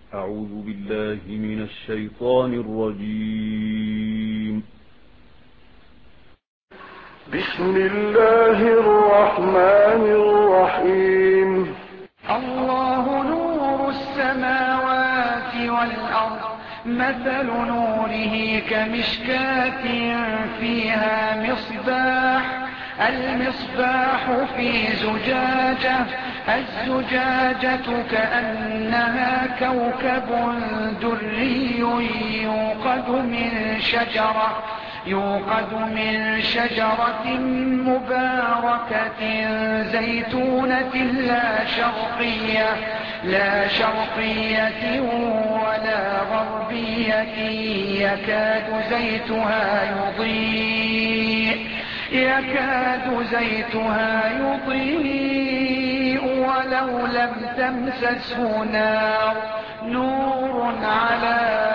أعوذ بالله من الشيطان الرجيم. بسم الله الرحمن الرحيم. الله نور السماوات والأرض، مثل نوره كمشكاة فيها مصباح، المصباح في زجاجة، الزجاجة كأنها كوكب دري يوقد من شجرة مباركة زيتونة لا شرقية ولا غربية، يكاد زيتها يضيء ولو لم تمسسه نار، نور على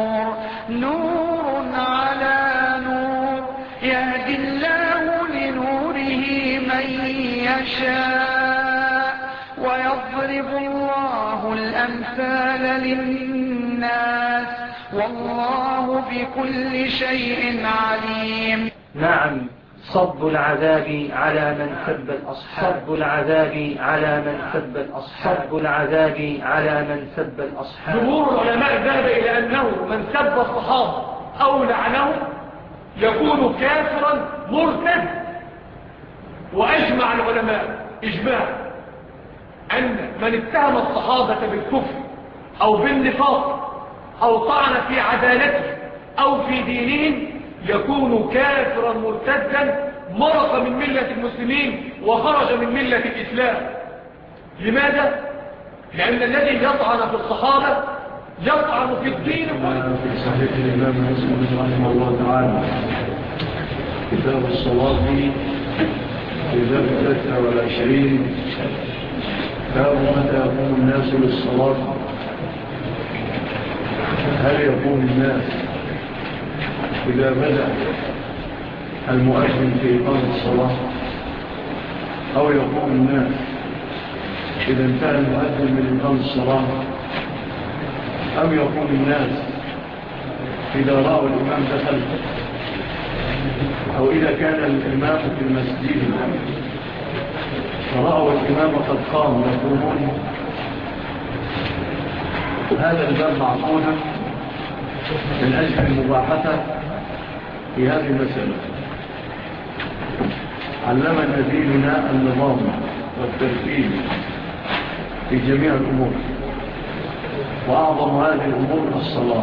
نور، يهدي الله لنوره من يشاء، ويضرب الله الأمثال للناس، والله بكل شيء عليم. نعم، صب العذاب على من سب الأصحاب، صب العذاب على من سب الأصحاب، صب العذاب على من سب الأصحاب. جمهور العلماء ذهب إلى أنه من سب الصحابة أو لعنهم يكون كافرا مرتد، وأجمع العلماء إجماع أن من اتهم الصحابة بالكفر أو بالنفاق أو طعن في عدالته أو في دينهم يكون كافرا مرتدا، مرق من ملة المسلمين وخرج من ملة الإسلام. لماذا؟ لأن الذي يطعن في الصحابة يطعن في الدين كله. في صحيح الإمام مسلم رحمه الله تعالى كتاب الصلاة في باب 23 باب متى يقوم الناس للصلاة. هل يقوم الناس إذا بدأ المؤذن في إقامة الصلاة، أو يقوم الناس إذا انتهى المؤذن من إقامة الصلاة، أو يقوم الناس إذا رأوا الإمام دخل، أو إذا كان الإمام في المسجد فرأوا الإمام قد قام يقومون. هذا الباب معقود من أجل المباحثة في هذه المسألة. علمنا ديننا النظام والترتيب في جميع الأمور، وأعظم هذه الأمور الصلاة.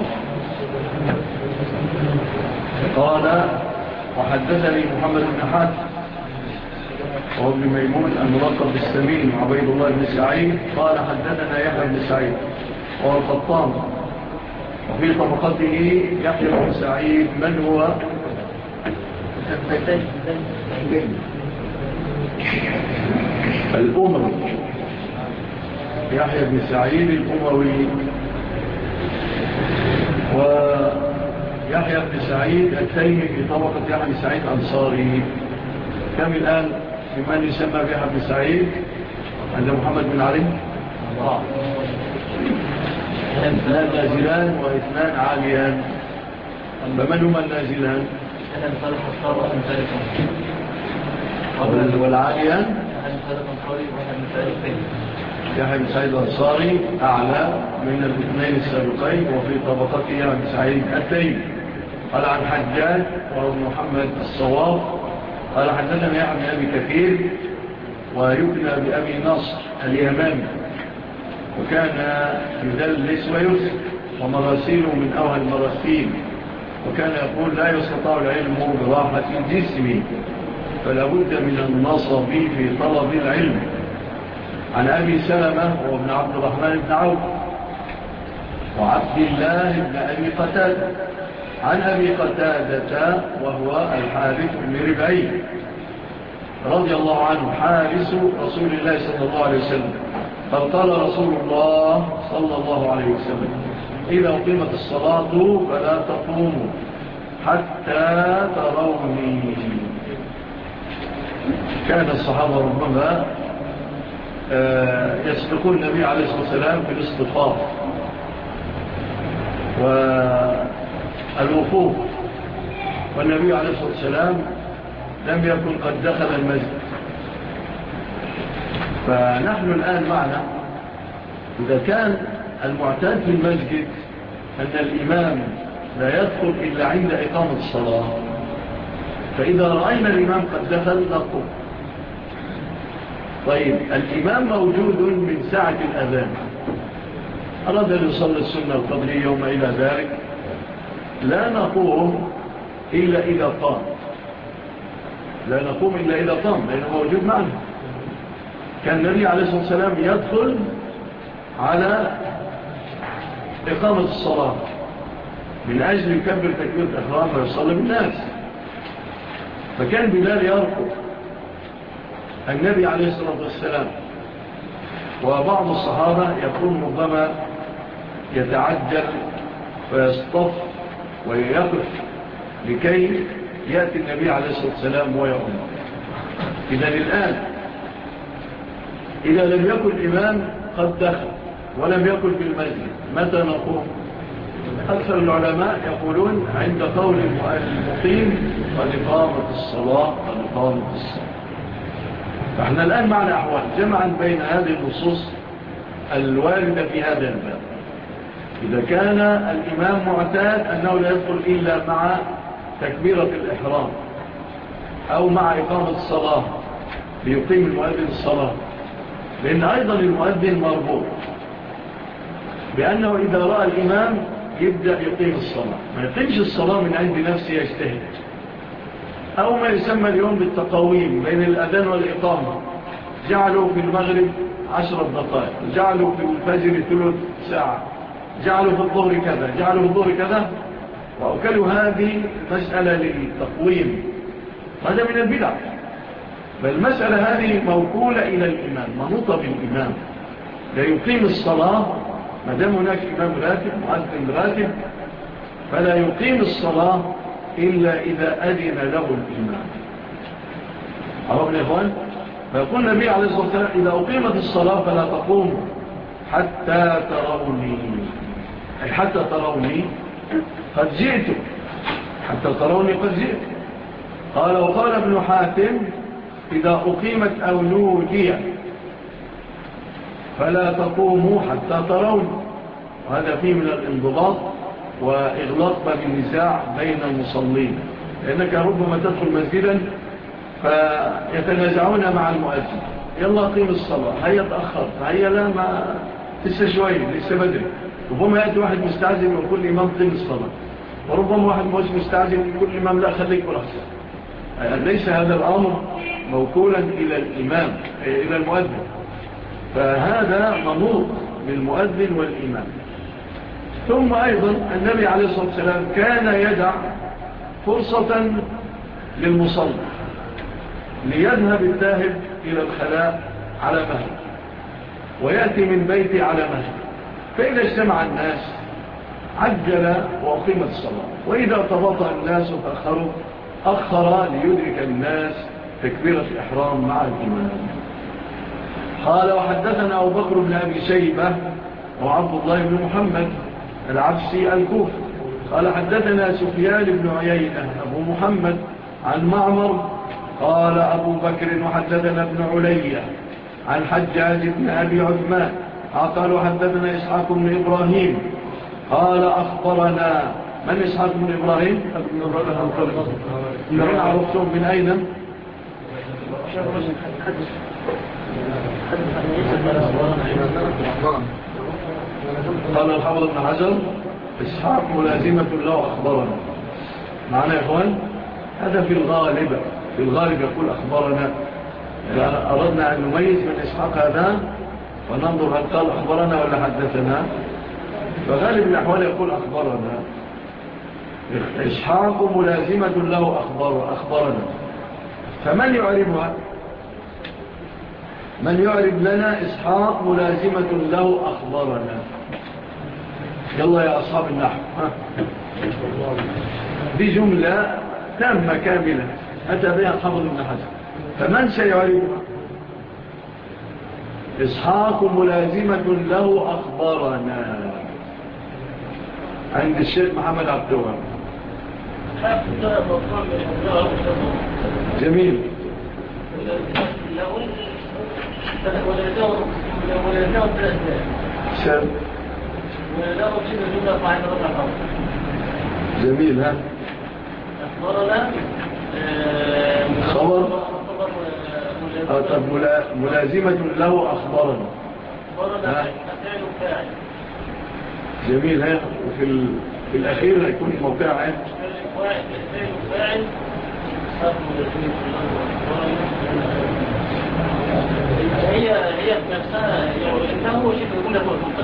قال: وحدثني محمد بن حاتم وهو ابن ميمون الملقب بالسمين وعبيد الله بن سعيد قال: حدثنا يحيى بن سعيد وهو القطان، وفي طبقته يحيى بن سعيد من هو الأموي، يحيى بن سعيد الأموي. ويحيى بن سعيد التيمي في طبقة يحيى بن سعيد أنصاري. كم الآن بمن يسمى بيحيى بن سعيد عند محمد بن علي؟ اثنان نازلان واثنان عاليان. فمن هما النازلان؟ والعاليان يحيى بن سعيد الأنصاري أعلى من الاثنين السابقين، وفي طبقته يحيى بن سعيد التيمي. قال عن حجاج وهو محمد الصواب قال: حدثنا يحيى بن أبي كثير ويكنى بأبي نصر اليماني، وكان يدلس ويسر، ومراسيله من أوهى المراسيل، وكان يقول: لا يستطاع العلم براحة الجسم، فلا بد من النصب في طلب العلم. عن أبي سلمة وابن عبد الرحمن بن عوف وعبد الله بن أبي قتادة عن أبي قتادة وهو الحارث بن ربعي رضي الله عنه حارس رسول الله صلى الله عليه وسلم. فقال رسول الله صلى الله عليه وسلم: إذا قيمت الصلاة فلا تقوموا حتى تروني. كان الصحابة ربما يسبقون النبي عليه الصلاة والسلام في الاصطفاف، والوقوف، والنبي عليه الصلاة والسلام لم يكن قد دخل المسجد. فنحن الآن معنا إذا كان المعتاد في المسجد أن الإمام لا يدخل إلا عند إقامة الصلاة، فإذا رأينا الإمام قد دخل نقوم. طيب الإمام موجود من ساعة الأذان، أراد أن يصلي السنة القبلية يوم إلى ذلك، لا نقوم إلا إذا قام، لا نقوم إلا إذا قام لأنه موجود معنا. كان النبي عليه الصلاة والسلام يدخل على إقامة الصلاة من أجل يكبر تكبير الإحرام ويصلي بالناس، فكان بلال يركض النبي عليه الصلاة والسلام، وبعض الصحابة يكون ربما يتعجل ويصطف ويقف لكي يأتي النبي عليه الصلاة والسلام ويؤمن. إذن الآن إذا لم يكن الإمام قد دخل ولم يكن في المسجد متى نقوم؟ أكثر العلماء يقولون عند قول المقيم قد قامت الصلاة قد قامت الصلاة. فإحنا الآن معنا أحوال جمعا بين هذه النصوص الواردة في هذا الباب. إذا كان الإمام معتاد أنه لا يدخل إلا مع تكبيرة الإحرام أو مع إقامة الصلاة ليقيم المؤذن الصلاة، لأن أيضا المؤذن مربوط بأنه إذا رأى الإمام يبدأ يقيم الصلاة، ما يقيمش الصلاة من عند نفسه يجتهد، أو ما يسمى اليوم بالتقويم بين الأذان والإقامة، جعلوا في المغرب 10 دقائق، جعلوا في الفجر 3 ساعة، جعلوا في الظهر كذا، جعلوا في الظهر كذا، وأكلوا هذه مسألة للتقويم، هذا من البدع. فالمسألة هذه موكولة إلى الإمام، منوطة بالإمام، لا يقيم الصلاة ما دام هناك إمام راتب مؤذن راتب، فلا يقيم الصلاة إلا إذا أذن له الإمام. عرفنا يا إخوان؟ فيقول النبي عليه الصلاة والسلام إذا أقيمت الصلاة فلا تقوموا حتى تروني، أي حتى تروني قد جئت، حتى تروني قد جئت. قال وقال ابن حاتم إذا أقيمت أو نودي فلا تقوموا حتى ترون. وهذا فيه من الانضباط وإغلاق باب النزاع بين المصلين، لأنك ربما تدخل مسجدا فيتنازعون مع المؤذن، يلا قيم الصلاة، هيا تأخر، هيا لا ما لسه شوية لسه بدري. ربما يأتي واحد مستعجل وكل إمام قيم الصلاة، وربما واحد مش مستعجل وكل إمام لا خليك ورحسن. ليس هذا الأمر موكولا إلى الإمام إلى المؤذن، فهذا منوط بالمؤذن والإمام. ثم أيضا النبي عليه الصلاة والسلام كان يدع فرصة للمصلي ليذهب الذاهب إلى الخلاء على مهل ويأتي من بيته على مهل، فإذا اجتمع الناس عجل وأقيمت الصلاة، وإذا تباطأ الناس وتأخروا أخر ليدرك الناس تكبيرة الإحرام مع الإمام. قال وحدثنا أبو بكر بن أبي شيبة وعبد الله بن محمد العبسي الكوفي قال حدثنا سفيان بن عيينة أبو محمد عن معمر قال أبو بكر وحدثنا ابن علية عن حجاج بن أبي عثمان قال حدثنا إسحاق بن إبراهيم قال أخبرنا من إسحاق بن إبراهيم؟ من عرفتم من أين؟ قال الحافظ بن حجر إسحاق ملازمة له أخبرنا. معنا يا إخوان؟ هذا في الغالب يقول أخبرنا. أردنا أن نميز من إسحاق هذا وننظر هل قال أخبرنا ولا حدثنا، فغالب الأحوال يقول أخبرنا. إسحاق ملازمة له أخبرنا. فمن يعرفها؟ من يعرف لنا إسحاق ملازمة له أخبرنا؟ يلا يا أصحاب النحو، دي جملة تامة كاملة أتى بها الحافظ بن حجر، فمن سيعرفها؟ إسحاق ملازمة له أخبرنا. عند الشيخ محمد عبد الوهاب. جميل. جميل. ها أخبرنا خبر. طب ملازمة له أخبرنا. جميل. ها وفي الأخير يكون موقع عين هي نفسها انه هو شيء يقول لك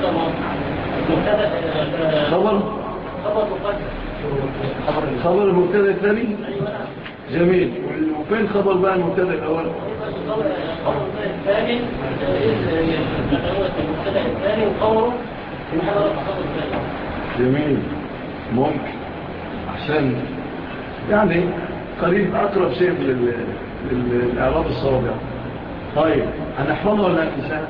خبر المبتدا الثاني. جميل. وفين خبر بقى المبتدا الاول؟ خبر الثاني هو المبتدا الثاني وخبره في محل الخبر الثاني. جميل. ممكن عشان يعني قريب اقرب شيء للاعراب الصواب. طيب هنحفظها ولا ننساها؟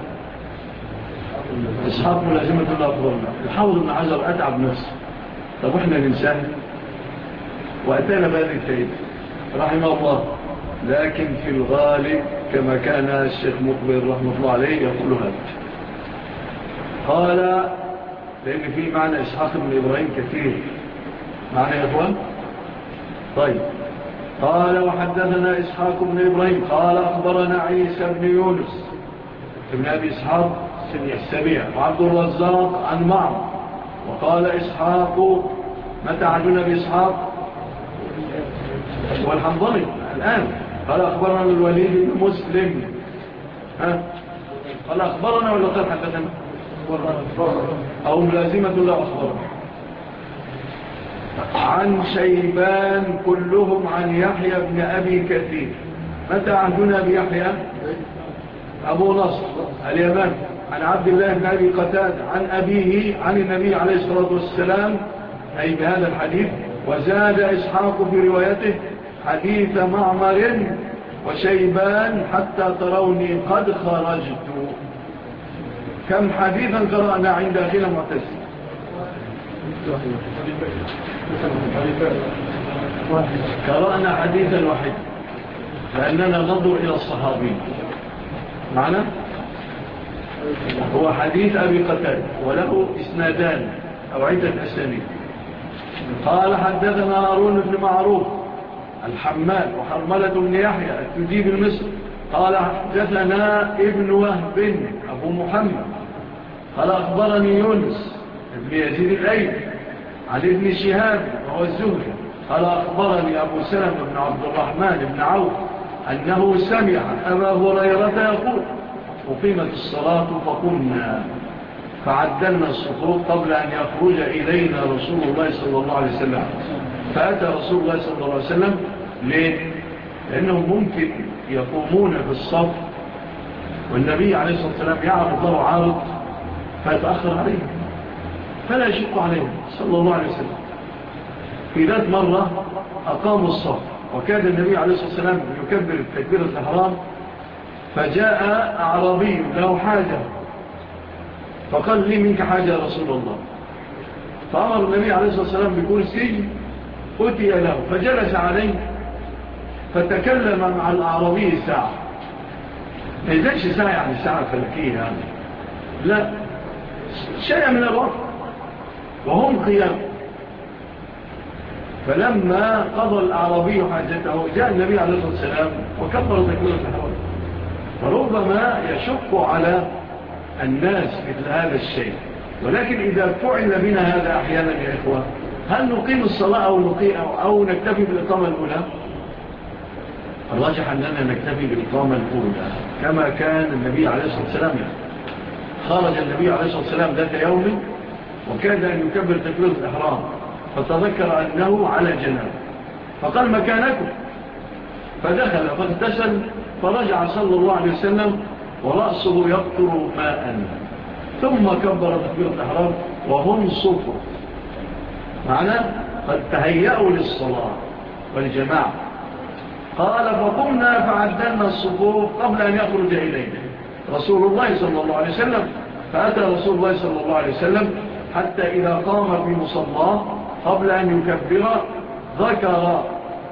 إسحاق ملازمة الله أفضلنا. الحافظ ابن حجر أتعب نفسه. طب إحنا ننساها وأتانا بهذه الفائدة رحمه الله. لكن في الغالب كما كان الشيخ مقبل رحمه الله عليه يقول هذا. قال لأن في معنى إسحاق بن إبراهيم كثير. معنى يا أخوان؟ طيب قال وحدثنا إسحاق بن إبراهيم قال أخبرنا عيسى بن يونس ابن أبي إسحاق السبيع وعبد الرزاق عن معه. وقال إسحاق متى عدنا بإسحاق والحنظلي الآن. قال أخبرنا الوليد بن مسلم. قال أخبرنا ولا قال حدثنا أو ملازمة لا أخبرنا عن شيبان كلهم عن يحيى بن أبي كثير. متى عهدنا بيحيى أبو نصر اليمن عن عبد الله بن أبي قتادة عن أبيه عن النبي عليه الصلاة والسلام أي بهذا الحديث. وزاد إسحاق في روايته حديث معمر وشيبان حتى تروني قد خرجت. كم حديثا قرأنا عند أخينا معتزل؟ قرأنا حديثا واحد لأننا ننظر إلى الصحابي معنا. هو حديث أبي قتادة وله إسنادان أو عدة أسانيد. قال حدثنا هارون بن معروف الحمال وحرملة بن يحيى التجيب المصري قال حدثنا ابن وهب أبو محمد قال أخبرني يونس ابن يزيد الأيلي عن ابن شهاب وهو الزهري قال أخبرني أبو سلمة بن عبد الرحمن بن عوف أنه سمع أبا هريرة يقول أقيمت الصلاة فقمنا فعدلنا الصفوف قبل أن يخرج إلينا رسول الله صلى الله عليه وسلم. فأتى رسول الله صلى الله عليه وسلم ليه؟ لأنهم ممكن يقومون في الصف والنبي عليه الصلاة والسلام يعرض له عارض فيتأخر عليه فلا يشق عليه صلى الله عليه وسلم. في ذات مرة أقاموا الصف وكاد النبي عليه الصلاة والسلام يكبر تكبير الإحرام فجاء أعرابي له حاجة فقال لي منك حاجة يا رسول الله. فأمر النبي عليه الصلاة والسلام بكرسي أتي له فجلس عليه فتكلم مع الأعرابي ساعة. ما يزالش ساعة يعني ساعة فلكية يعني. لا شيء من الوقت وهم قيام. فلما قضى الأعرابي حاجته جاء النبي عليه الصلاة والسلام وكبر تكبير الإحرام. فربما يشق على الناس مثل هذا الشيء. ولكن إذا فعل بنا هذا أحيانا يا إخوة هل نقيم الصلاة أو نكتفي بالإقامة الأولى؟ الراجح أننا نكتفي بالإقامة الأولى كما كان النبي عليه الصلاة والسلام. خرج النبي عليه الصلاة والسلام ذات يوم وكاد أن يكبر تكبير الإحرام فتذكر أنه على جناب فقال مكانكم فدخل فاغتسل فرجع صلى الله عليه وسلم ورأسه يقطر ماء ثم كبر تكبير الإحرام وهم صفر معناه قد تهيأوا للصلاة والجماعة. قال فقمنا فعدلنا الصفوف قبل أن يخرج إلينا رسول الله صلى الله عليه وسلم. فأتى رسول الله صلى الله عليه وسلم حتى إذا قام في مصلاه قبل أن يكبر ذكر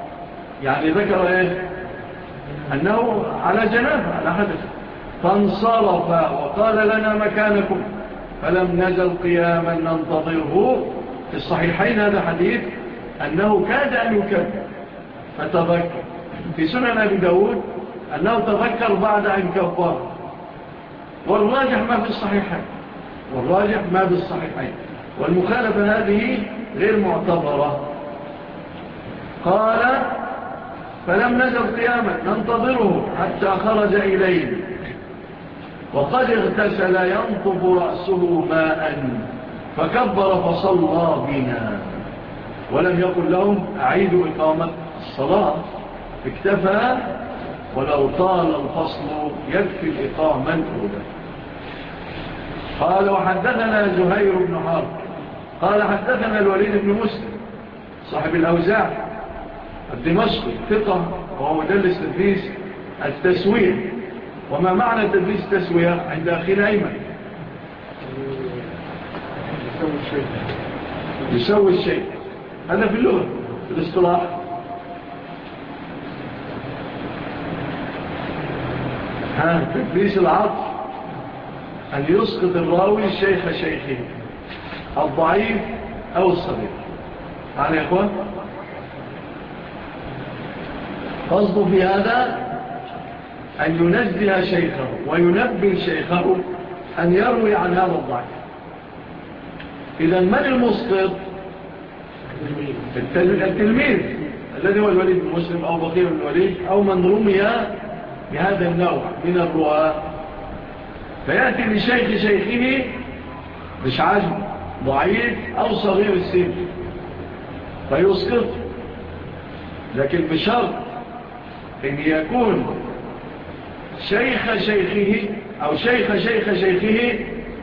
إيه؟ أنه على جنابه على حدث، فانصرف وقال لنا مكانكم، فلم نزل قياما ننتظره. في الصحيحين هذا حديث أنه كاد أن يكبر فتذكر. في سنن أبي داود أنه تذكر بعد أن كبر، والراجح ما في الصحيحين، والمخالفة هذه غير معتبرة. قال فلم نزل قياما ننتظره حتى خرج إليه وقد اغتسل ينطب رأسه ماء، فكبر فصلى بنا، ولم يقل لهم أعيدوا إقامة الصلاة، اكتفى ولو طال الفصل يكفي الإقامة الأولى. قال وحدثنا زهير بن حرب قال حدثنا الوليد بن مسلم صاحب الأوزاع الدمشقي ثقة وهو مدلس تدليس التسوية. وما معنى تدليس التسوية عند أخينا أيمن؟ يسوي الشيء، هذا في اللغة في الاصطلاح. تدليس العطف أن يسقط الراوي شيخ شيخه الضعيف أو الصغير. يعني يا إخوان قصده في هذا أن ينزه شيخه وينبه شيخه أن يروي عن هذا الضعيف. إذا من المسقط؟ التلميذ الذي هو الوليد بن مسلم أو بقية بن الوليد أو من رمي بهذا النوع من الرواة، فيأتي لشيخ شيخه مش عجب ضعيف أو صغير السن فيسقط، لكن بشرط أن يكون شيخ شيخه أو شيخ شيخه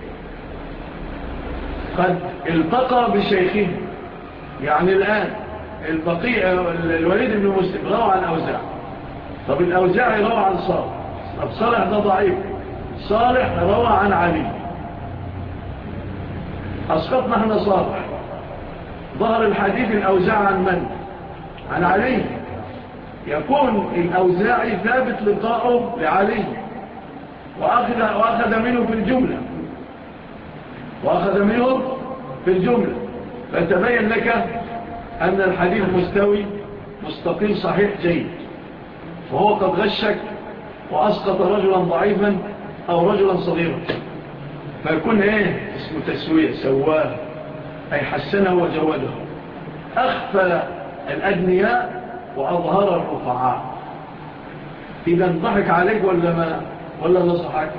قد التقى بشيخه. يعني الآن الوليد بن مسلم روى عن أوزاع، طب الأوزاع روى عن صالح، طب صالح ده ضعيف، صالح روى عن علي، أسقطنا احنا صالح، ظهر الحديث الأوزاع عن من؟ عن علي، يكون الأوزاعي ثابت لقاؤه لعلي وأخذ منه في الجملة فتبين لك أن الحديث مستقيم صحيح جيد، وهو قد غشك وأسقط رجلا ضعيفا أو رجلا صغيرا، فيكون اسمه تسوية، سواه أي حسنه وجوده، أخفى الأدنياء وأظهر الرفعاء. إذا ضحك عليك ولا نصحك؟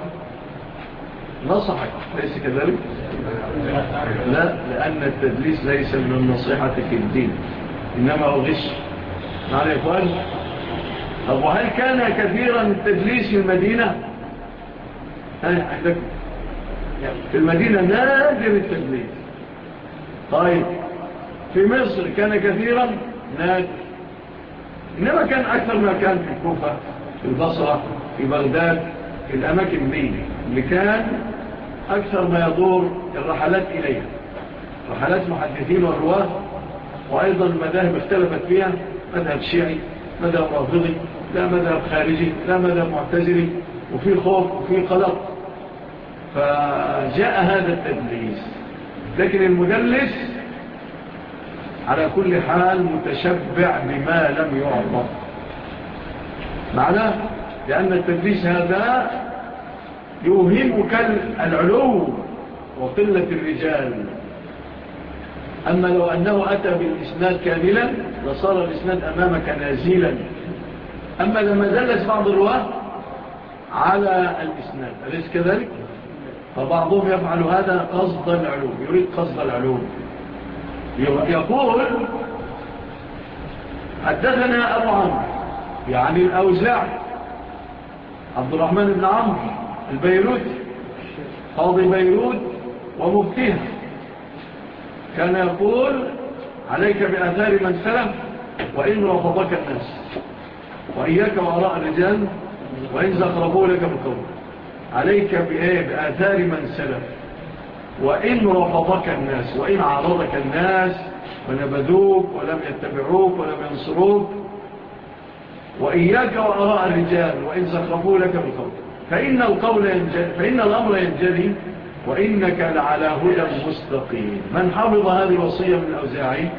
ليس كذلك؟ لا، لأن التدليس ليس من النصيحة في الدين، إنما هو غش. معنى يا إخوان، طب وهل كان كثيرا التدليس في المدينة؟ عندكم في المدينة نادر التدليس. طيب في مصر كان كثيرا؟ نادر. إنما كان أكثر ما كان في الكوفة، في البصرة، في بغداد، في الأماكن دي اللي كان أكثر ما يدور الرحلات إليها، رحلات محدثين والرواة. وأيضا المذاهب اختلفت فيها، مذهب شيعي، مذهب رافضي، لا مذهب خارجي، لا مذهب معتزلي، وفي خوف وفي قلق، فجاء هذا التدليس. لكن المدلس على كل حال متشبع بما لم يعرف معناه، لأن التدليس هذا يوهمك العلو وقلة الرجال. أما لو أنه أتى بالإسناد كاملا لصار الإسناد أمامك نازلا. أما لما دلس بعض الرواه على الإسناد أليس كذلك؟ فبعضهم يفعل هذا قصد العلو، يريد قصد العلو. يقول حدثنا أبو عمرو يعني الأوزاع عبد الرحمن بن عمرو البيروتي قاضي بيروت ومفتيها، كان يقول عليك بآثار من سلف وإن رفضك الناس، وإياك وراء الرجال وإن زخرفوا لك بالقول. عليك بآثار من سلف، وإن رفضك الناس، وإن عارضك الناس ونبذوك ولم يتبعوك ولم ينصروك، وإياك وأراء الرجال وإن زخرفوا لك بالقول، فإن الأمر ينجلي وإنك لعلى هدى مستقيم. من حفظ هذه الوصية من الأوزاعي؟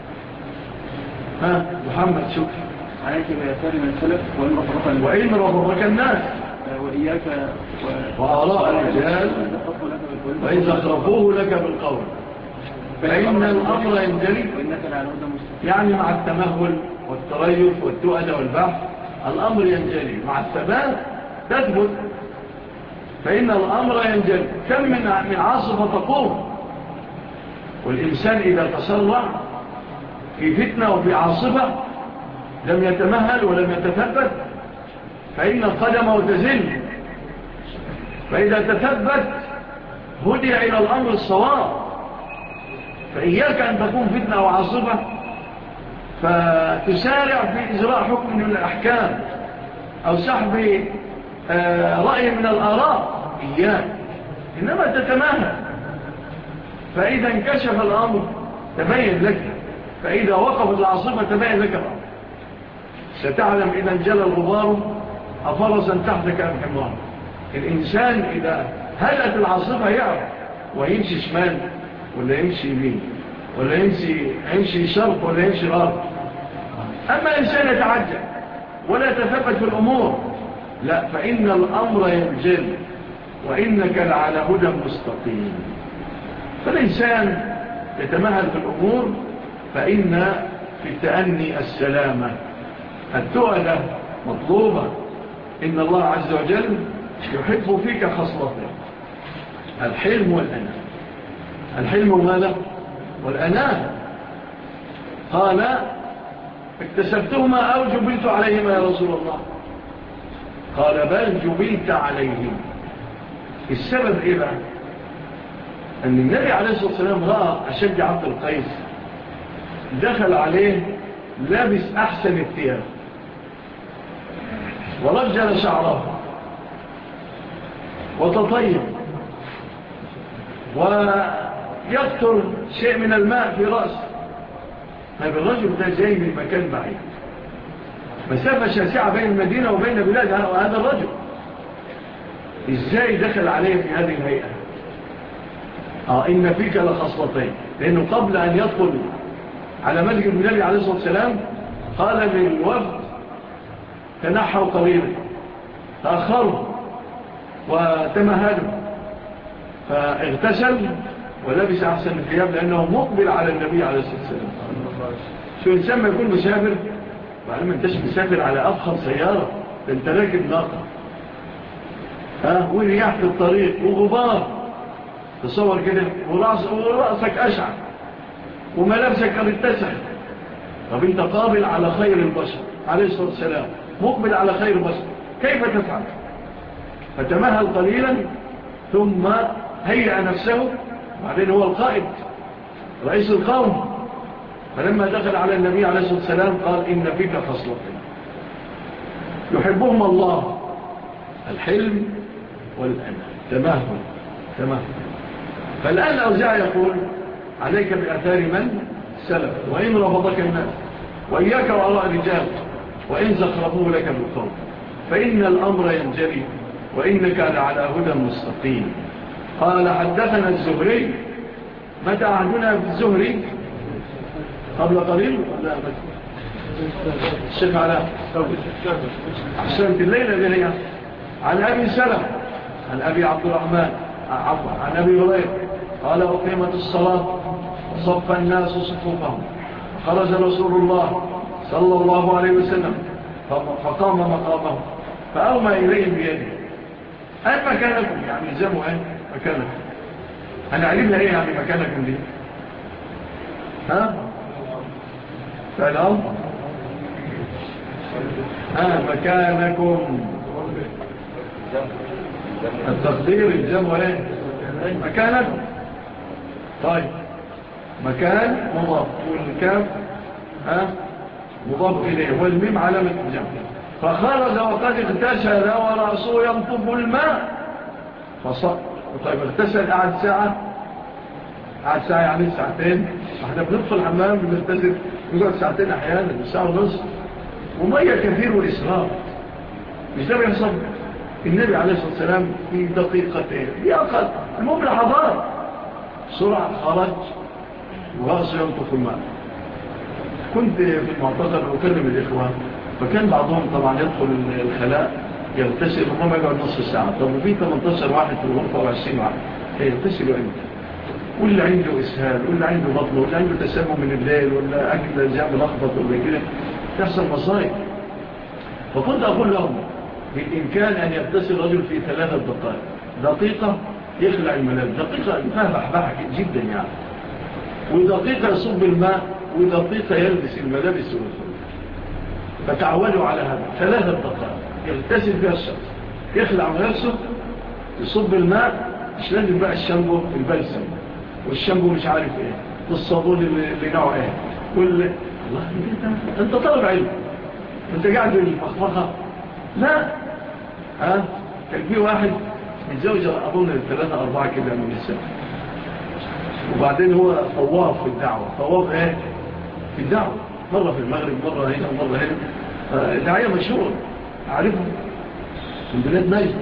محمد شكرا. عليك بيسار من السلف وإن رفضك الناس وإياك وأراء الرجال وإن زخرفوه لك بالقول، فإن الأمر ينجلي، يعني مع التمهل والتريث والتؤدى والبحث الأمر ينجلي، مع الثبات تثبت. فإن الأمر ينجلي. كم من عاصفة تقوم، والإنسان إذا تسرع في فتنة وفي عاصفة لم يتمهل ولم يتثبت فإن القدم تزل. فإذا تثبت هدي إلى الأمر الصواب. فإياك أن تكون فتنة أو عاصفة فتسارع في إجراء حكم من الأحكام أو سحب رأي من الآراء، إياك، إنما تتماهل. فإذا انكشف الأمر تبين لك، فإذا وقفت العاصفة تبين لك الأمر. ستعلم إذا انجلى الغبار أفرسا تحتك أم حمار. الإنسان إذا هلت العاصفة يعرف ويمشي شمال ولا يمشي يمين ولا يمشي شرق ولا يمشي غرب. أما إنسان يتعجل ولا يتثبت في الأمور، لا، فإن الأمر ينجل وإنك لعلى هدى مستقيم. فالإنسان يتمهل في الأمور، فإن في التأني السلامة، التؤدة مطلوبة. إن الله عز وجل يحب فيك خصلتين: الحلم والأناة. الحلم ماذا؟ والأناة. قال: اكتسبتهما أو جبلت عليهما يا رسول الله؟ قال: بل جبلت عليهم. السبب إيه بقى؟ أن النبي عليه الصلاة والسلام رأى أشج عبد القيس دخل عليه لابس أحسن الثياب ورجل شعره وتطيب ويقطر شيء من الماء في رأسه. طيب الرجل ده جاي من مكان بعيد، مسافة شاسعة بين المدينة وبين بلاد هذا الرجل، إزاي دخل عليه في هذه الهيئة؟ إن فيك لخصلتين. لأنه قبل أن يدخل على مسجد النبي عليه الصلاة والسلام قال للوفد: تنحوا قليلا، تأخروا وتمهلوا. فاغتسل ولبس أحسن الثياب لأنه مقبل على النبي عليه الصلاة والسلام. شو إنسان ما يكون مسافر، وعلى ما انتش مسافر على أفخر سيارة، انت راكب ناقة ورياح في الطريق وغبار، تصور كده، ورأسك أشعر وملابسك قد اتسع. طب انت قابل على خير البشر عليه الصلاة والسلام، مقبل على خير البشر، كيف تفعل؟ فتمهل قليلا ثم هيأ نفسه. بعدين هو القائد رئيس القوم، فلما دخل على النبي عليه الصلاة والسلام قال: إن فيك خصلتين يحبهم الله: الحلم والأناة. تمهل. فالآن الأوزاعي يقول: عليك بأثار من سلف، وإن رفضك الناس، وإياك وراء الرجال وإن زخرفوه لك بالقول، فإن الأمر ينجلي وإنك لعلى هدى مستقيم. قال: حدثنا الزهري. متى عهدنا في الزهري؟ قبل قليل ولا متى؟ الشيخ علاء أحسنت الليلة اللي هي عن أبي سلم عن أبي عبد الرحمن عن أبي هريرة قال: أقيمت الصلاة وصف الناس صفوفهم، خرج رسول الله صلى الله عليه وسلم فقام مقامه فأومى إليهم بيده: أين مكانكم؟ يعني الزموا أين مكانكم؟ أنا علمنا إيه يعني مكانكم دي؟ فالأمر مكانكم، التقدير الزموا أين مكانكم. طيب، مكان مضاف والكاف مضاف إليه والميم علامة الجمع. فخرج وقد اغتسل ورأسه ينطب الماء فصق. طيب اغتسل قعد ساعة قعد ساعة يعني ساعتين. احنا بندخل الحمام بنغتسل نقعد ساعتين أحيانا ساعة ونص ومية كثير والإسراف. مش ده بيحصل؟ النبي عليه الصلاة والسلام في دقيقتين بأقل المهم لحظات سرعة خرج ورأسه ينطف الماء. كنت في المعتقل وكلم الإخوان فكان بعضهم طبعا يدخل الخلاء يغتسل وما يقعد نصف ساعة. طب وفي 18 واحد في الغرفة و20 واحد يغتسلوا امتى؟ واللي عنده إسهال واللي عنده بطن واللي عنده تسمم من الليل ولا أكل جاب لخبط ولا كده تحصل مصايب. فكنت أقول لهم بالإمكان أن يغتسل رجل في 3 دقيقة يخلع الملابس، دقيقة فيها بحبحة جدا يعني، ودقيقة يصب الماء، ودقيقة يلبس الملابس والخروج. فتعودوا على هذا 3 دقائق يغتسل فيها الشخص، يخلع ملابسه، يصب الماء، مش لازم بقى الشامبو البلسم والشامبو مش عارف ايه والصابون اللي نوعه ايه الله انت طالب علم انت قاعد بالمخمخة. لا كان في واحد متزوج أظن 3 4 كده من السنة، وبعدين هو طواف في الدعوة. طواف ايه في الدعوة، مرة في المغرب مرة هنا مرة هنا، داعية مشهور أعرفه من بلاد نجد.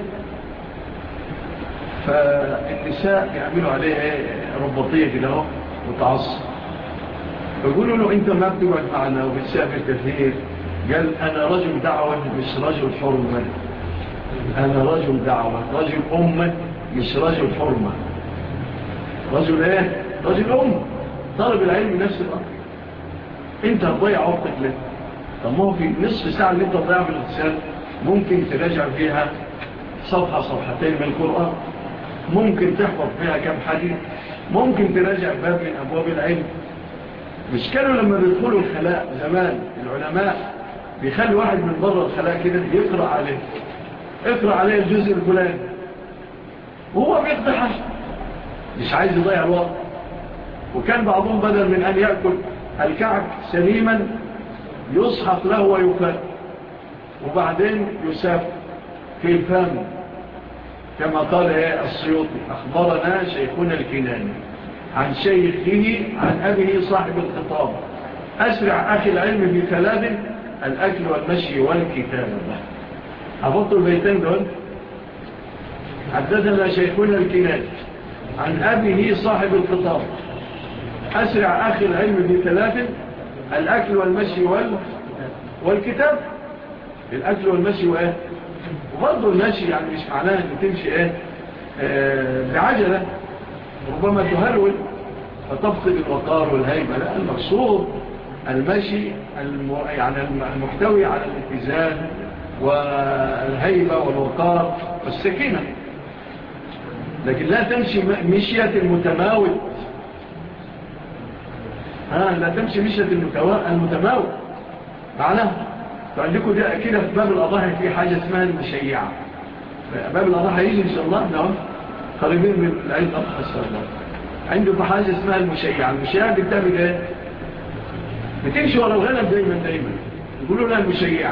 فالنساء يعملوا عليه رباطية كده وتعصب، فيقولوا له انت ما بتقعد معنا وبتسافر كثير. قال انا رجل دعوة مش رجل حرمة، انا رجل دعوة رجل امة مش رجل حرمة. رجل ايه؟ رجل امة. طالب العلم نفس الامر. انت هتضيع وقتك ليه؟ طب ما هو في نصف ساعة اللي انت تضيع في الاغتسال ممكن تراجع فيها صفحة صفحتين من القرآن، ممكن تحفظ فيها كم حديث، ممكن تراجع باب من أبواب العلم. مش كانوا لما بيدخلوا الخلاء زمان العلماء بيخلوا واحد من بره الخلاء كده يقرأ عليه الجزء الفلاني وهو بيقضي حاجة مش عايز يضيع الوقت. وكان بعضهم بدل من أن يأكل الكعك سليما يصحف له ويفل وبعدين يسافر في الفم، كما قال السيوطي أخبرنا شيخنا الكناني عن شيخه عن أبيه صاحب الخطاب أسرع أخي العلم في 3: الأكل والمشي والكتابة. حفظت البيتين دول. حدثنا شيخنا الكناني عن أبيه صاحب الخطاب أسرع أخي العلم في 3: الأكل والمشي والكتاب. الأكل والمشي وإيه؟ وبرضه المشي يعني مش معناه أن تمشي بعجلة ربما تهرول فتفقد الوقار والهيبة. لا، المقصود المشي يعني المحتوي على الاتزان والهيبة والوقار والسكينة. لكن لا تمشي مشية المتماوت. لا تمشي مشية المتماوت. معناه فعندكم كده في باب الأضاحي في حاجة اسمها المشيعة. باب الأضاحي يجي إن شاء الله نعم قريبين من العيد أضحى إن الله. عندكم حاجة اسمها المشيعة. المشيعة دي بتعمل ايه؟ بتمشي ورا الغنم دايما يقولوا لها المشيعة.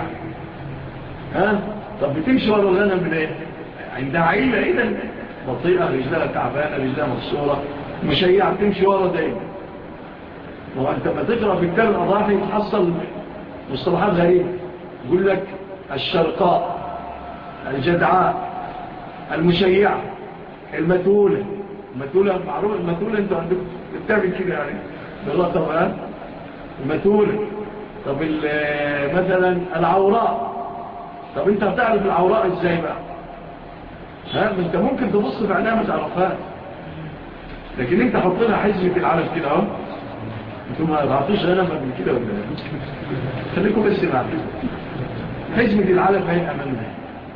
طب بتمشي ورا الغنم من ايه؟ عندها عيلة إذن بطيئة، رجلها تعبانة، رجلها مكسورة، مشيعة بتمشي ورا دايما. وانت ما تقرأ في كتاب الأضاحي تحصل مصطلحات غريبة. يقول لك الشرقاء، الجدعاء، المشيعة، المتولة معروف. المتولة انتوا عندكم بتعمل كده يعني بالله طبعا المتولة. طب مثلا العوراء، طب انت بتعرف العوراء ازاي بقى؟ انت ممكن تبص في عينها ما تعرفهاش، لكن انت حط لها حزمة العلف كده اهو. انتوا ما تعطوش غنم من كده ولا خليكم بس معنا. حزمة العلف هي امامنا.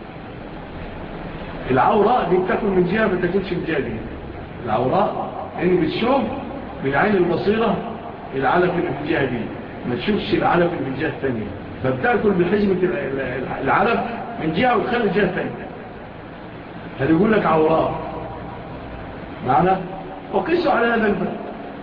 العوراء دي بتاكل من جهة ما تاكلش من جهة دي. العوراء يعني بتشوف بالعين البصيرة العلف اللي في الجهة دي، ما تشوفش العلف اللي في الجهة الثانية، فبتاكل بحزمة العلف من جهة وتخلي الجهة الثانية. هل يقول لك عوراء معنا؟ وقسوا على هذا الباب.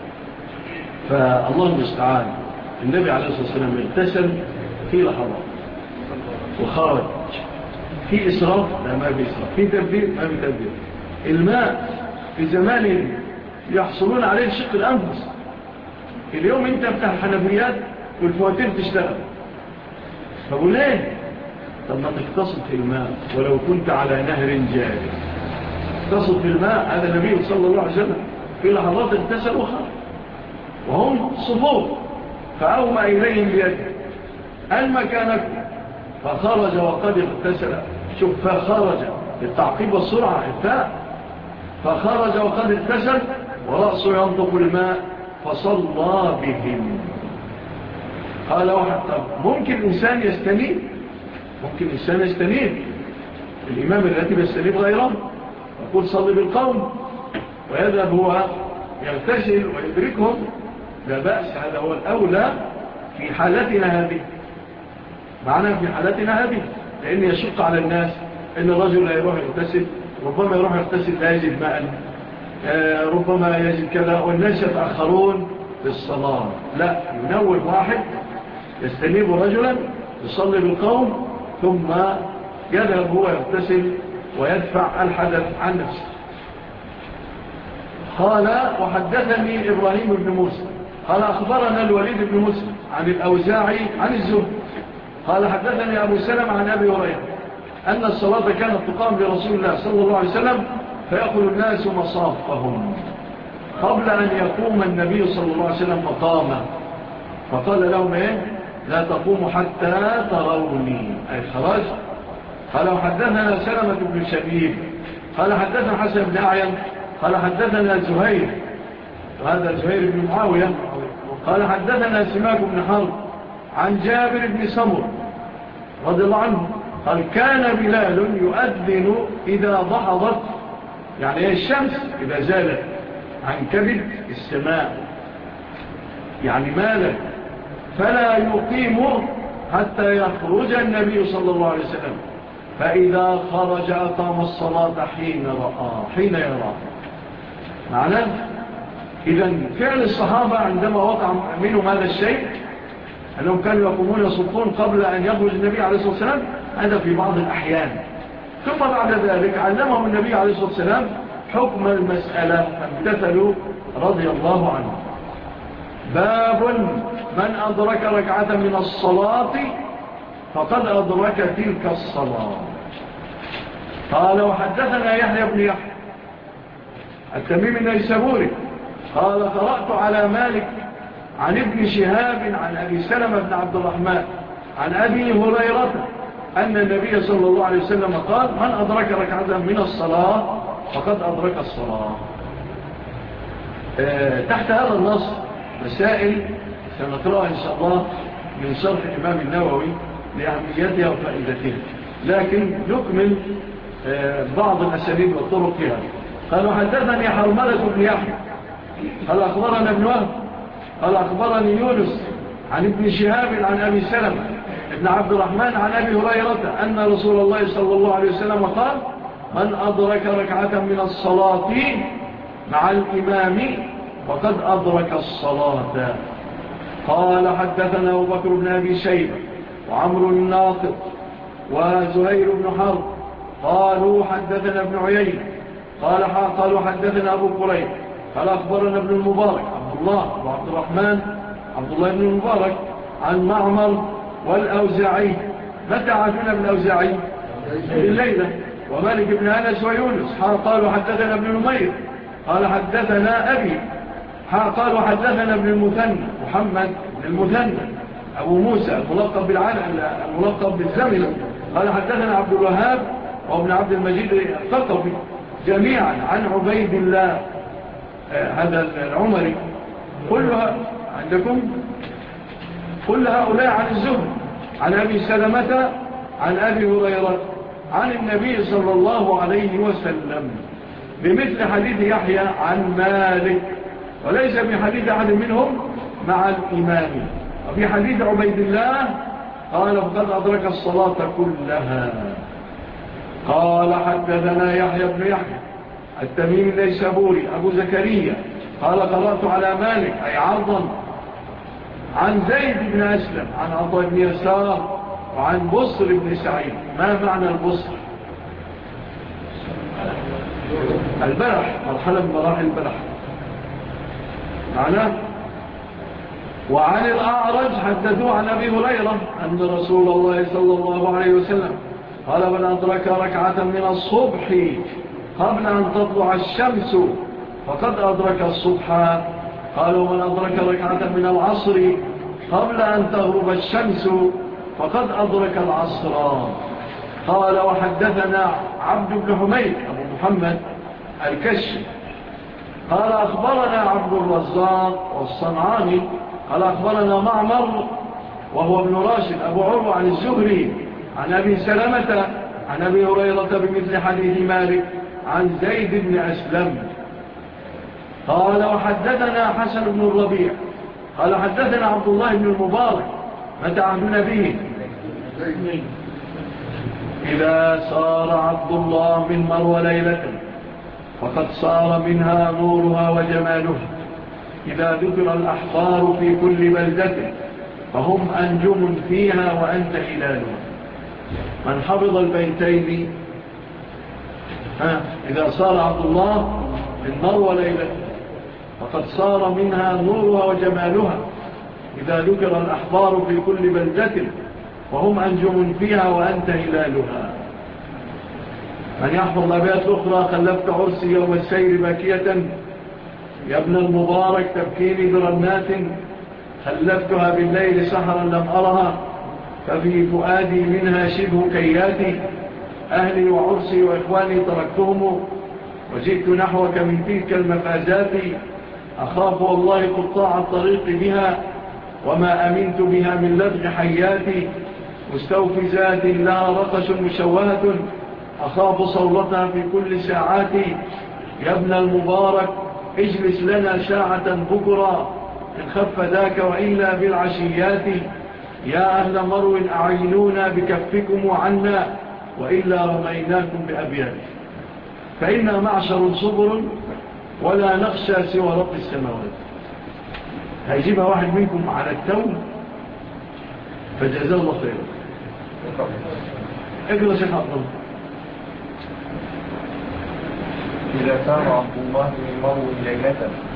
فالله المستعان. النبي عليه الصلاة والسلام اغتسل في لحظات وخرج. في إسراف؟ لا، ما في إسراف. في تبذير؟ ما في تبذير. الماء في زمان يحصلون عليه شق الأنفس. اليوم انت بتاع الحنفيات والفواتير تشتغل، فقول ليه؟ طب ما تقتصد في الماء ولو كنت على نهر جاري. اقتصد في الماء. هذا النبي صلى الله عليه وسلم في لحظات اغتسلوا وهم صفوف، فأومى إليهم بيده أن مكانكم، فخرج وقد اغتسل. شوف، فخرج بالتعقيب والسرعة الفاء، فخرج وقد اغتسل ورأسه ينطق الماء فصلى بهم. قال واحد: طب ممكن الإنسان يستنيب؟ ممكن الإنسان يستنيب الإمام الذي يستنيب غيره، يقول صلي بالقوم ويذهب هو يغتسل ويدركهم، لا بأس. هذا هو الأولى في حالتنا هذه، معنا في حالتنا هذه، لأن يشق على الناس إن الرجل لا يروح يغتسل، ربما يروح يغتسل لا يجد ماء، ربما يجد كذا، والناس يتأخرون في الصلاة. لا، ينوب واحد يستنيب رجلا يصلي بالقوم ثم يذهب هو يغتسل ويدفع الحدث عن نفسه. قال: وحدثني إبراهيم بن موسى قال أخبرنا الوليد بن مسلم عن الأوزاعي عن الزهري قال حدثني أبو سلمة عن أبي هريرة أن الصلاة كانت تقام برسول الله صلى الله عليه وسلم فيأخذ الناس مصافهم قبل أن يقوم النبي صلى الله عليه وسلم مقامه، فقال لهم: إيه؟ لا تقوموا حتى تروني، أي خرج. قال: وحدثنا سلمة بن شبيب قال حدثنا حسن بن أعين قال حدثنا زهير، وهذا زهير بن معاوية، قال حدثنا سماك بن حرب عن جابر بن سمر رضي الله عنه قال: كان بلال يؤذن إذا ضحضت، يعني الشمس إذا زالت عن كبد السماء، يعني مالك، فلا يقيم حتى يخرج النبي صلى الله عليه وسلم، فإذا خرج أقام الصلاة حين يرى. معناه إذن فعل الصحابة عندما وقع منهم هذا الشيء أنهم كانوا يقومون يصفون قبل أن يخرج النبي عليه الصلاة والسلام، هذا في بعض الأحيان. ثم بعد ذلك علمهم النبي عليه الصلاة والسلام حكم المسألة فامتثلوا رضي الله عنه. باب: من أدرك ركعة من الصلاة فقد أدرك تلك الصلاة. قال: وحدثنا يحيى بن يحيى التميمي النيسابوري قال: قرأت على مالك عن ابن شهاب عن أبي سلمة بن عبد الرحمن عن أبي هريرة أن النبي صلى الله عليه وسلم قال: من أدرك ركعة من الصلاة فقد أدرك الصلاة. تحت هذا النص مسائل سنقرأها إن شاء الله من شرح الإمام النووي لأهميتها وفائدتها، لكن نكمل بعض الأساليب والطرق فيها. قال: حدثني حرملة بن يحيى قال أخبرنا ابن وهب قال أخبرني يونس عن ابن شهاب عن أبي سلمة ابن عبد الرحمن عن أبي هريرة أن رسول الله صلى الله عليه وسلم قال: من أدرك ركعة من الصلاة مع الإمام وقد أدرك الصلاة. قال: حدثنا أبو بكر بن أبي شيبة وعمرو الناطق وزهير بن حرب قالوا حدثنا ابن عيينة قالوا حدثنا أبو قريب قال أخبرنا ابن المبارك عبد الله وعبد الرحمن عبد الله بن المبارك عن معمر والأوزاعي. متى عرفنا ابن الأوزاعي؟ الليلة. ومالك بن أنس ويونس قالوا حدثنا ابن نمير قال حدثنا أبي قالوا حدثنا ابن المثنى محمد بن المثنى أبو موسى الملقب بالزمن قال حدثنا عبد الوهاب وابن عبد المجيد الثقفي جميعا عن عبيد الله هذا العمري كلها عندكم، كل هؤلاء عن الزهد عن أبي سلمة عن أبي هريرة عن النبي صلى الله عليه وسلم بمثل حديث يحيى عن مالك، وليس بحديث أحد منهم مع الإمام. وفي حديث عبيد الله قال: فقد أدرك الصلاة كلها. قال: حدثنا يحيى بن يحيى التميمي النيسابوري أبو زكريا قال: قرأت على مالك أي عرضا عن زيد بن أسلم عن عطاء بن يسار وعن بصر بن سعيد. ما معنى البصر؟ البلح، مرحلة من مراحل البلح. معناه. وعن الأعرج حدثوا عن أبي هريرة أن رسول الله صلى الله عليه وسلم قال: من أدرك ركعة من الصبح قبل أن تطلع الشمس فقد أدرك الصبح. قالوا: من أدرك ركعة من العصر قبل أن تغرب الشمس فقد أدرك العصر. قال: وحدثنا عبد بن حميد أبو محمد الكشي قال: أخبرنا عبد الرزاق والصنعاني قال: أخبرنا معمر وهو ابن راشد أبو عروة عن الزهري عن أبي سلمة عن أبي هريرة بمثل حديث مالك عن زيد بن أسلم. قال: وحدثنا حسن بن الربيع قال: حدثنا عبد الله بن المبارك متى عهدنا به؟ إذا صار عبد الله من مروى ليلة فقد صار منها نورها وجمالها. إذا ذكر الأحبار في كل بلدة فهم أنجم فيها وأنت هلالها. من حفظ البيتين إذا صار عبد الله من مروى ليلة فقد صار منها نورها وجمالها. إذا ذكر الأحبار في كل بلدة وهم أنجم فيها وأنت هلالها. من يحفظ الأبيات الأخرى: خلفت عرسي يوم السير باكية يا ابن المبارك تبكيني برنات خلفتها بالليل سحرا لم أرها ففي فؤادي منها شبه كياتي أهلي وعرسي وإخواني تركتهم وجئت نحوك من تلك المفازات أخاف والله قطاع الطريق بها وما أمنت بها من لدغ حياتي مستوفزات لها رقش مشوهة أخاف صولتها في كل ساعاتي يا ابن المبارك اجلس لنا ساعة بكرة إن خف ذاك وإلا بالعشيات يا أهل مرو أعينونا بكفكم عنا وإلا رميناكم بأبيات فإنا معشر صبر ولا نخشى سوى رب السماوات. هيجيبها واحد منكم على التو فجزاه الله خيرا. اقرأ شيخ عبد. إذا سار عبد الله من مروى ليلة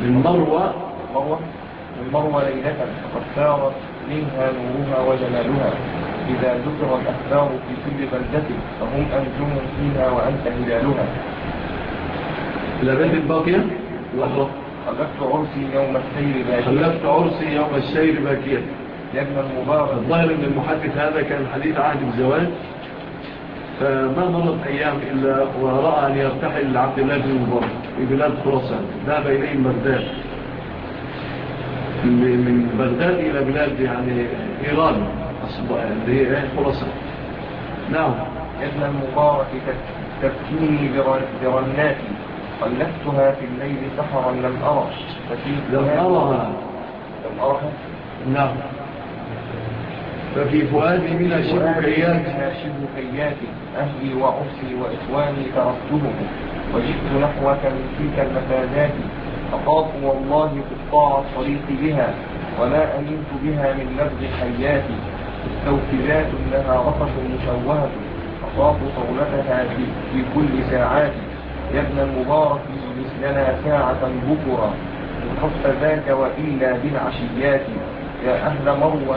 من مروى ليلة فقد سارت منها نورها وجمالها. إذا ذكر الأخبار في كل بلدة فهم أنجم فيها وأنت هلالها. الأبد الباقية خلفت عرسي يوم السير باكية يا ابن المبارك. الظاهر أن المحدث هذا كان حديث عهد الزواج فما مرت أيام إلا ورأى أن يرتحل لعبد الله بن المبارك في بلاد خراسان. ذهب إليه بغداد من بغداد إلى بلاد يعني إيران اللي هي خراسان. نعم. يا ابن المبارك تبكيني برناتي خلفتها في الليل سحرا لم أرها. نعم. ففي فؤادي منها شبه كياتي أهلي وعرسي وإخواني تركتهم وجئت نحوك من تلك المفازات أخاف والله قطاع الطريق بها وما أمنت بها من لفظ حياتي مستوفزات لها رفش مشوهة أخاف طولتها في كل ساعات يا ابن المبارك مثلنا ساعة بكرة إن خف ذاك وإلا بالعشيات يا أهل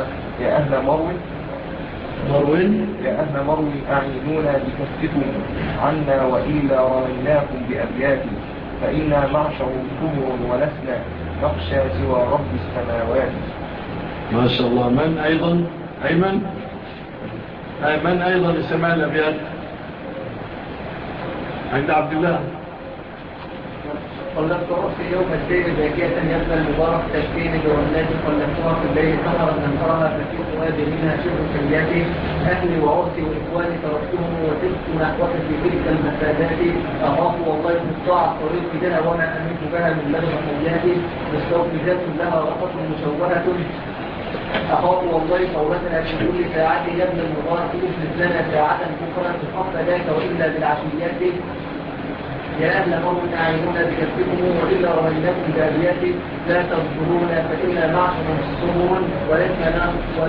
مروي أعينونا بكفتكم عنا وإلا رميناكم بأبياتي فإنا معشر كمر ولسنا نخشى سوى رب السماوات. ما شاء الله. من أيضا من أيضا لسماع الأبيات عند عبد الله؟ خلفت رأسي يوم السير باكية يا ابن المبارك تشكيني برناتي خلفتها في الليل سهرا لم أرها ففي فؤادي منها شبه كياتي أهلي وعرسي وإخواني تركتهم وسرت نحوك في تلك المفازات أخاف والله قطاع الطريق بها وما أمنت بها من لدغ حياتي مستوفزات لها رقص مشوهة أخاف والله قولتنا في كل ساعة يا ابن المبارك اجلس لنا ساعة بكرة تخف ذاك وإلا بالعشيات يا أهل مرض أعينونا بكفكم وإلا رميناكم بأبيات لا تذكرون فإنا معكم الصبر ولسنا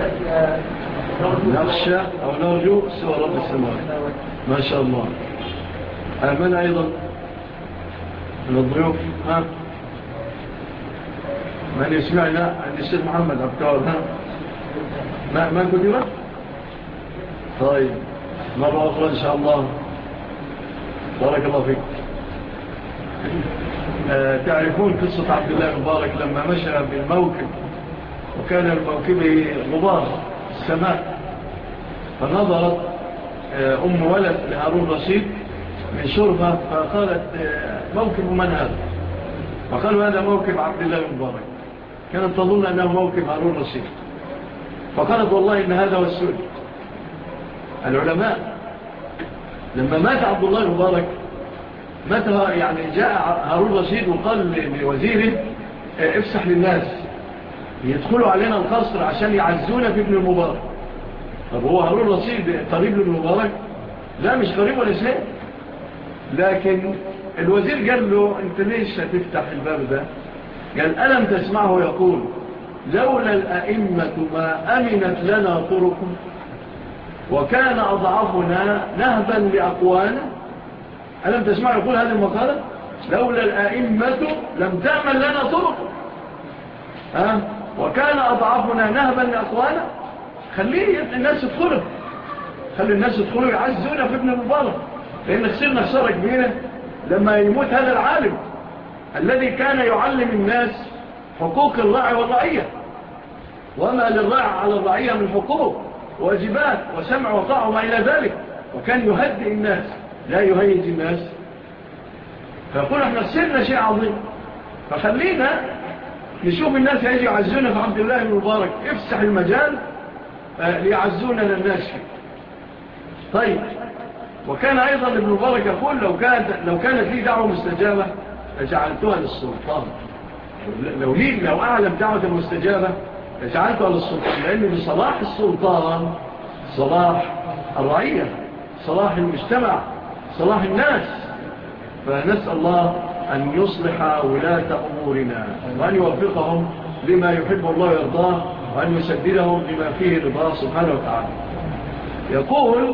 نخشى أو نرجو سوى رب السماوات. ما شاء الله. من أيضا من الضيوف؟ من يسمعنا عن الشيخ محمد أبكار ما كتبت؟ طيب مرة أخرى إن شاء الله. بارك الله فيك. تعرفون قصة عبد الله المبارك لما مشى بالموكب وكان الموكب غبار السماء، فنظرت أم ولد لهارون رشيد من شرفة فقالت موكب من هذا؟ فقالوا هذا موكب عبد الله المبارك. كانت تظن أنه موكب هارون رشيد، فقالت والله إن هذا هو السؤال. العلماء لما مات عبد الله المبارك مات، يعني جاء هارون رشيد وقال لوزيره افسح للناس يدخلوا علينا القصر عشان يعزونا في ابن المبارك. طب هو هارون رشيد قريب للمبارك؟ لا مش قريب ولا شيء. لكن الوزير قال له انت ليش هتفتح الباب ده؟ قال ألم تسمعه يقول لولا الأئمة ما أمنت لنا طرقهم وكان أضعفنا نهبا لأقوانا. ألم تسمعه يقول هذه المقالة؟ لولا الأئمة لم تأمن لنا طرقهم وكان أضعفنا نهبا لأقوانا. خلي الناس يدخلوا، خلي الناس يدخلوا يعزونا في ابن المبارك، لأن خسرنا خسارة كبيرة لما يموت هذا العالم الذي كان يعلم الناس حقوق الراعي والرعية، وما للراعي على الرعية من حقوق واجبات وسمع وطاعة وما إلى ذلك، وكان يهدئ الناس لا يهيج الناس. فيقول احنا خسرنا شيء عظيم، فخلينا نشوف الناس يجي يعزونا في عبد الله المبارك، افسح المجال ليعزونا للناس فيه. طيب وكان أيضا ابن مبارك يقول لو كانت لي دعوة مستجابة لجعلتها للسلطان. لو أعلم دعوة مستجابة لجعلتها للسلطان، لأن بصلاح السلطان صلاح الرعية، صلاح المجتمع، صلاح الناس. فنسأل الله أن يصلح ولاة أمورنا وأن يوفقهم لما يحب الله ويرضاه، وأن يسددهم لما فيه رضاه سبحانه وتعالى. يقول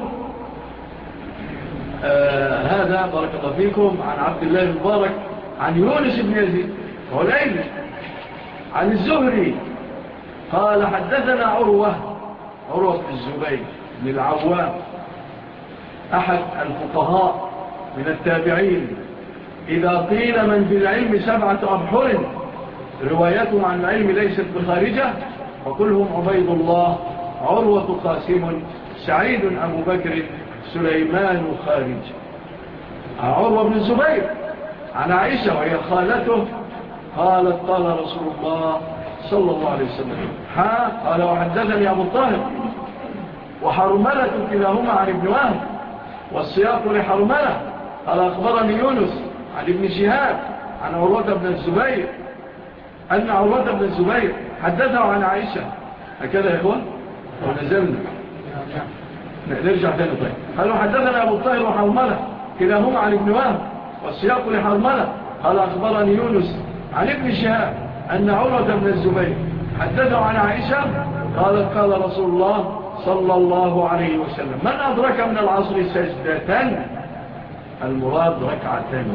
هذا بارك الله فيكم عن عبد الله المبارك عن يونس بن يزيد وهو الأيلي عن الزهري قال حدثنا عروة بن الزبير بن العوام أحد الفقهاء من التابعين. إذا قيل من في العلم 7 أبحر روايتهم عن العلم ليست بخارجة وكلهم عبيد الله عروة قاسم سعيد أبو بكر سليمان خارج. عروة بن الزبير عن عائشة وهي خالته قالت قال رسول الله صلى الله عليه وسلم قال وحدثني أبو الطاهر وحرملة كلاهما عن ابن وهب والسياق لحرملة قال أخبرني يونس عن ابن شهاب عن عروة بن الزبير أن عروة بن الزبير حدثه عن عائشة. هكذا يا إخوان ونزلنا نرجع تاني. طيب قالوا حدثنا أبو الطاهر وحرملة كلاهما عن ابن وهب والسياق لحرملة قال أخبرني يونس عن ابن شهاب أن عروة بن الزبير حدثه عن عائشة قالت قال رسول الله صلى الله عليه وسلم من أدرك من العصر سجدة المراد ركعتين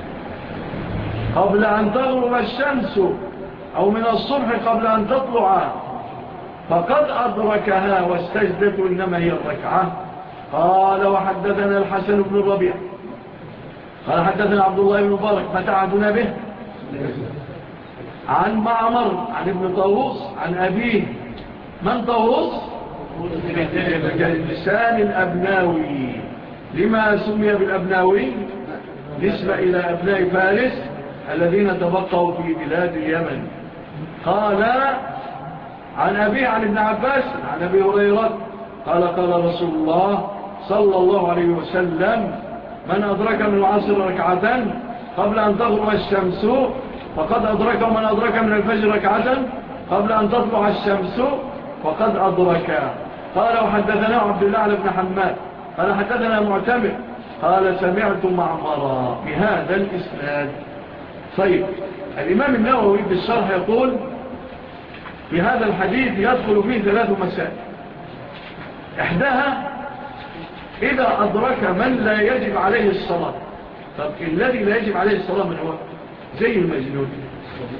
قبل أن تغرب الشمس أو من الصبح قبل أن تطلع فقد أدركها والسجدة إنما هي الركعة. قال وحدثنا الحسن بن الربيع قال حدثنا عبد الله بن مبارك فتعدنا به عن معمر عن ابن طاووس عن أبيه. من طاووس؟ لسان الأبناوي. لما سمي بالأبناوي؟ نسبة إلى أبناء فارس الذين تبقوا في بلاد اليمن. قال عن أبيه عن ابن عباس عن أبي هريرة قال قال رسول الله صلى الله عليه وسلم من أدرك من العصر ركعة قبل أن تغرب الشمس فقد أدرك، ومن أدرك من الفجر ركعة قبل أن تطلع الشمس فقد أدرك. قال وحدثنا عبد الله بن حماد قال حدثنا معتمر قال سمعت معمرا بهذا الإسناد. طيب الإمام النووي بالشرح يقول في هذا الحديث يدخل فيه 3 مسائل. إحداها إذا أدرك من لا يجب عليه الصلاة. طب الذي لا يجب عليه الصلاة من هو؟ زي المجنون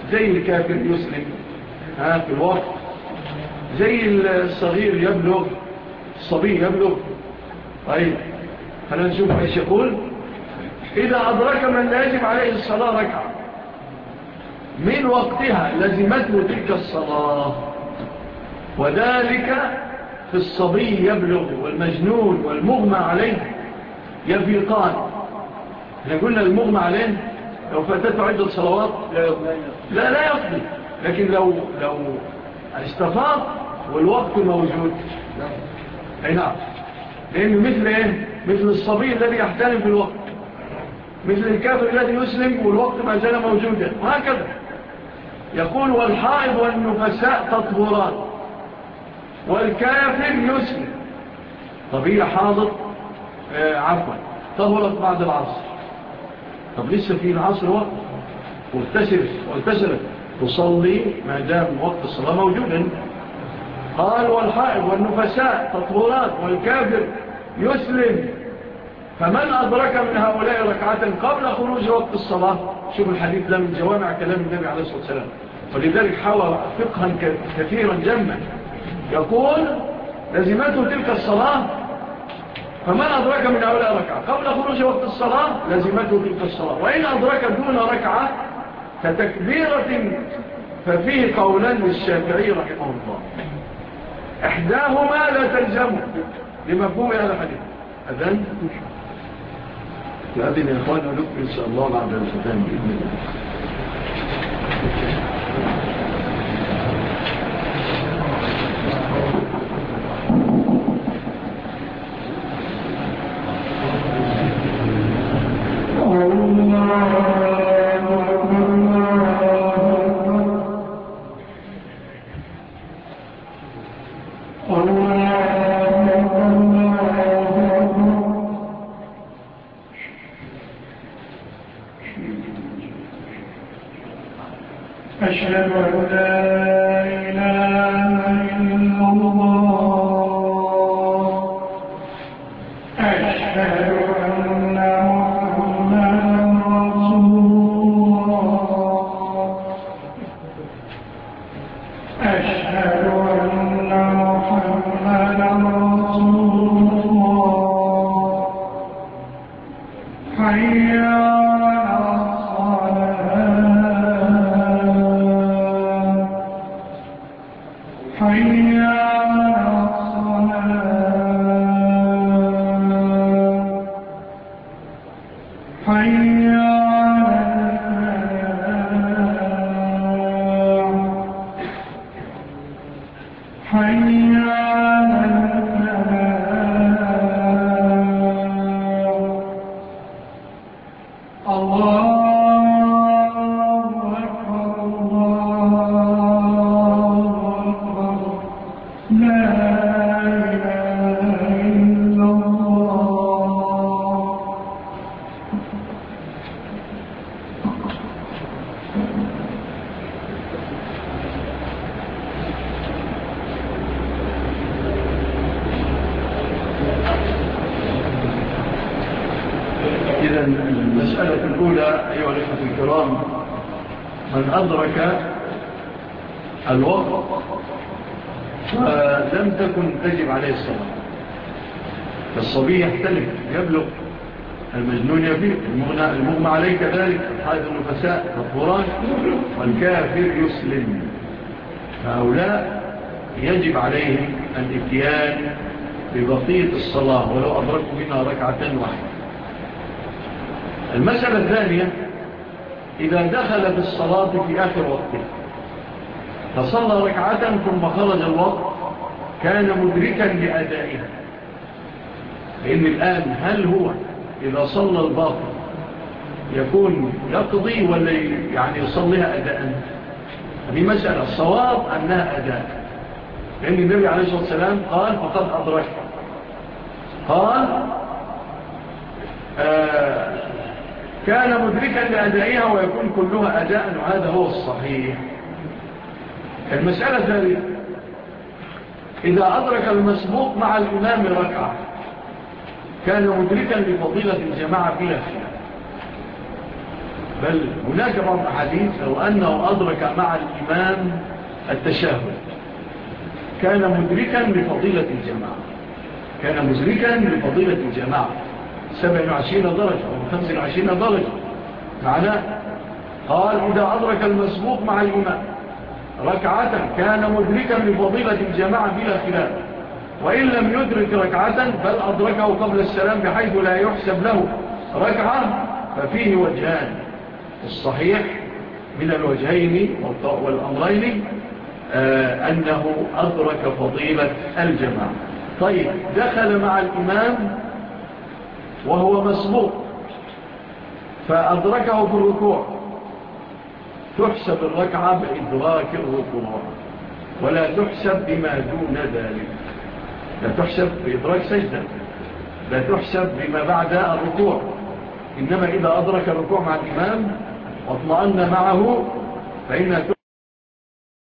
زي الكافر يسلم في الوقت، زي الصغير يبلغ، الصبي يبلغ. طيب خلينا نشوف ايش يقول. إذا أدرك من لا يجب عليه الصلاة ركعة من وقتها لزمته تلك الصلاة، وذلك في الصبي يبلغ والمجنون والمغمى عليه يفيقان. احنا قلنا المغمى عليه لو فاتته عدة صلوات لا يقضي، لكن لو استفاق والوقت موجود اي نعم، لأنه مثل ايه؟ مثل الصبي الذي يحتلم في الوقت، مثل الكافر الذي يسلم والوقت ما زال موجودا، وهكذا. يقول والحائض والنفساء تطهران والكافر يسلم. طب هي حاضر عفوا طهرت بعد العصر، طب لسه في العصر وقت واغتسلت تصلي ما دام وقت الصلاة موجودا. قال والحائض والنفساء تطهران والكافر يسلم، فمن أدرك من هؤلاء ركعة قبل خروج وقت الصلاة. شوف الحديث ده من جوامع كلام النبي عليه الصلاة والسلام، ولذلك حوى فقها كثيرا جما. يقول لزمته تلك الصلاة، فمن أدرك من هؤلاء ركعة قبل خروج وقت الصلاة لزمته تلك الصلاة، وإن أدرك دون ركعة كتكبيرة ففيه قولا للشافعي رحمه الله، إحداهما لا تلزمه لمفهوم هذا الحديث. أذن يأذن يا إخوانا لكم إن شاء الله بعد الختام بإذن الله. أشهد أن لا إله إلا الله، أشهد أن محمدا رسول الله، أشهد أن محمدا رسول الله، حي على حي على الصلاة، حي على الفلاح، حي على الفلاح. الله أكبر، الله أكبر، لا إله إلا الله. إذا المسألة الأولى أيها الأخوة الكرام، من أدرك الوقت ولم تكن تجب عليه الصلاة، فالصبي يحتلف يبلغ، المجنون يفيق، المغمى عليه كذلك، الحائض النفساء تطهران، والكافر يسلم. فهؤلاء يجب عليهم الاتيان ببقية الصلاة ولو أدركوا منها ركعة واحدة. المسألة الثانية، إذا دخل في الصلاة في آخر وقته فصلى ركعة ثم خرج الوقت كان مدركا لأدائها، لأن الآن هل هو إذا صلى الباطل يكون يقضي ولا يعني يصليها أداء؟ هذه مسألة، الصواب أنها أداء، لأن النبي عليه الصلاة والسلام قال فقد أدرك، قال كان مدركا لأدائها ويكون كلها أداء، وهذا هو الصحيح. المسألة الثالثة، إذا أدرك المسبوق مع الإمام ركعة كان مدركا لفضيلة الجماعة بلا خلاف، بل هناك بعض الحديث لو أنه أدرك مع الإمام التشهد كان مدركا لفضيلة الجماعة، كان مدركا لفضيلة الجماعة 27 درجة أو 25 درجة. معناه قال إذا أدرك المسبوق مع الإمام ركعة كان مدركا لفضيلة الجماعة بلا خلاف، وإن لم يدرك ركعة بل أدركه قبل السلام بحيث لا يحسب له ركعة ففيه وجهان. الصحيح من الوجهين والأمرين أنه أدرك فضيلة الجماعة. طيب دخل مع الإمام وهو مسبوق فأدركه في الركوع، تحسب الركعة بإدراك الركوع ولا تحسب بما دون ذلك، لا تحسب بإدراك سجدة، لا تحسب بما بعد الركوع، إنما إذا أدرك الركوع مع الإمام واطمأن معه فإنها